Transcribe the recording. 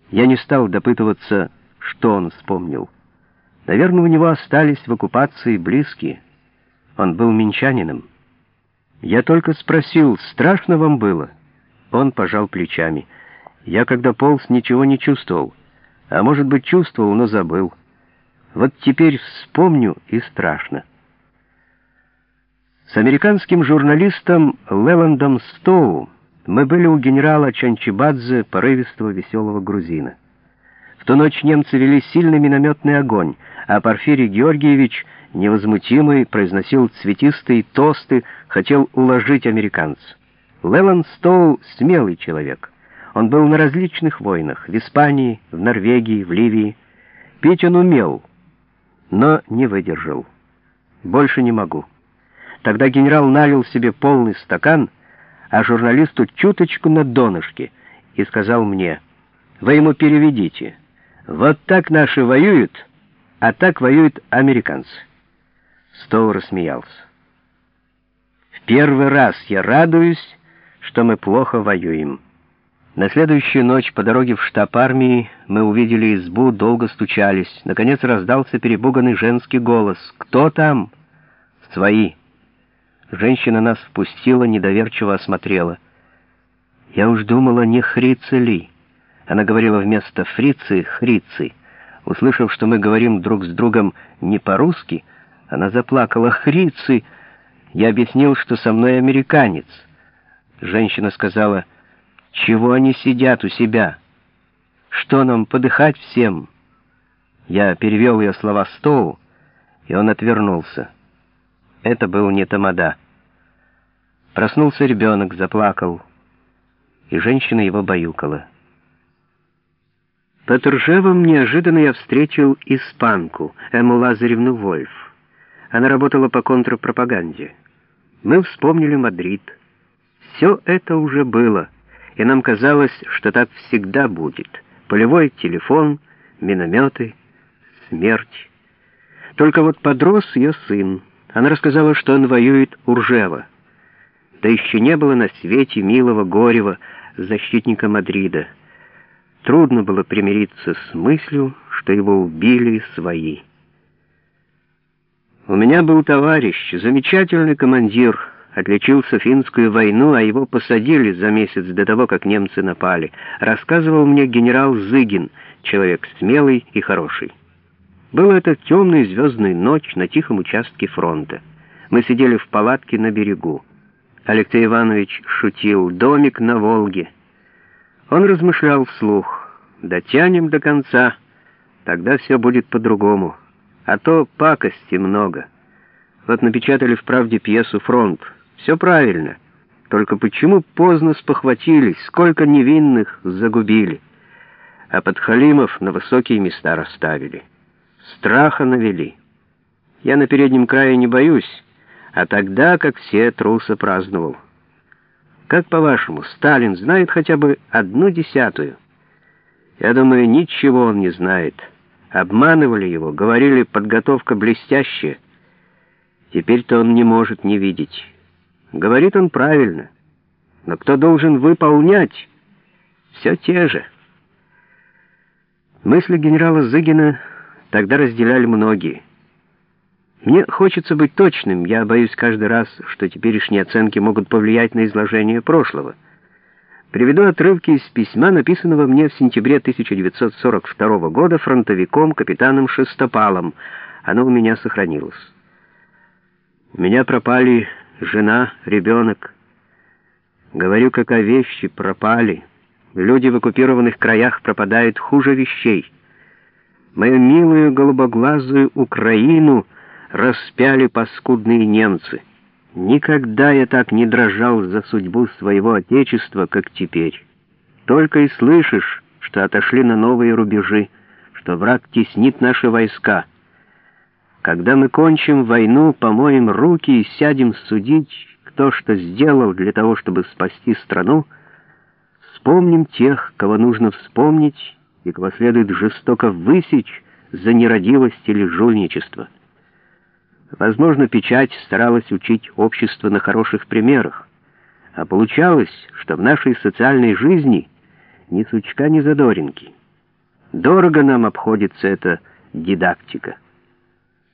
Я не стал допытываться, что он вспомнил. Наверное, у него остались в оккупации близкие. Он был минчанином. Я только спросил, страшно вам было? Он пожал плечами. Я, когда полз, ничего не чувствовал. А может быть, чувствовал, но забыл. Вот теперь вспомню, и страшно. С американским журналистом Леландом Стоу мы были у генерала Чанчибадзе, порывистого веселого грузина. В ту ночь немцы вели сильный минометный огонь, а Порфирий Георгиевич, невозмутимый, произносил цветистые тосты, хотел уложить американца. Леланд Стоу — смелый человек. Он был на различных войнах — в Испании, в Норвегии, в Ливии. Пить он умел, но не выдержал. Больше не могу. Тогда генерал налил себе полный стакан, а журналисту чуточку на донышке, и сказал мне: «Вы ему переведите. Вот так наши воюют, а так воюют американцы». Стоу рассмеялся. «В первый раз я радуюсь, что мы плохо воюем». На следующую ночь по дороге в штаб армии мы увидели избу, долго стучались. Наконец раздался перепуганный женский голос: «Кто там?» «Свои». Женщина нас впустила, недоверчиво осмотрела. Я уж думала, не хрицы ли. Она говорила вместо фрицы — хрицы. Услышав, что мы говорим друг с другом не по-русски, она заплакала: «Хрицы!» Я объяснил, что со мной американец. Женщина сказала: «Чего они сидят у себя? Что нам, подыхать всем?» Я перевел ее слова Стоу, и он отвернулся. Это был не тамада. Проснулся ребенок, заплакал, и женщина его баюкала. Под Ржевом неожиданно я встретил испанку, Эмму Лазаревну Вольф. Она работала по контрпропаганде. Мы вспомнили Мадрид. Все это уже было, и нам казалось, что так всегда будет. Полевой телефон, минометы, смерть. Только вот подрос ее сын. Она рассказала, что он воюет у Ржева. Да еще не было на свете милого Горева, защитника Мадрида. Трудно было примириться с мыслью, что его убили свои. У меня был товарищ, замечательный командир, отличился в финскую войну, а его посадили за месяц до того, как немцы напали. Рассказывал мне генерал Зыгин, человек смелый и хороший. Было это темную звездную ночь на тихом участке фронта. Мы сидели в палатке на берегу. Алексей Иванович шутил: «Домик на Волге». Он размышлял вслух: «Дотянем до конца, тогда все будет по-другому. А то пакости много. Вот напечатали в «Правде» пьесу «Фронт». Все правильно. Только почему поздно спохватились, сколько невинных загубили? А подхалимов на высокие места расставили. Страха навели. Я на переднем крае не боюсь, а тогда, как все, труса праздновал. Как по-вашему, Сталин знает хотя бы 1/10? Я думаю, ничего он не знает. Обманывали его, говорили: подготовка блестящая. Теперь-то он не может не видеть. Говорит он правильно, но кто должен выполнять? Все те же». Мысли генерала Зыгина тогда разделяли многие. Мне хочется быть точным, я боюсь каждый раз, что теперешние оценки могут повлиять на изложение прошлого. Приведу отрывки из письма, написанного мне в сентябре 1942 года фронтовиком капитаном Шестопалом. Оно у меня сохранилось. «У меня пропали жена, ребенок. Говорю, как о вещи, пропали. Люди в оккупированных краях пропадают хуже вещей. Мою милую голубоглазую Украину распяли паскудные немцы. Никогда я так не дрожал за судьбу своего отечества, как теперь. Только и слышишь, что отошли на новые рубежи, что враг теснит наши войска. Когда мы кончим войну, помоем руки и сядем судить, кто что сделал для того, чтобы спасти страну, вспомним тех, кого нужно вспомнить, и кого следует жестоко высечь за нерадивость или жульничество». Возможно, печать старалась учить общество на хороших примерах, а получалось, что в нашей социальной жизни ни сучка, ни задоринки. Дорого нам обходится эта дидактика.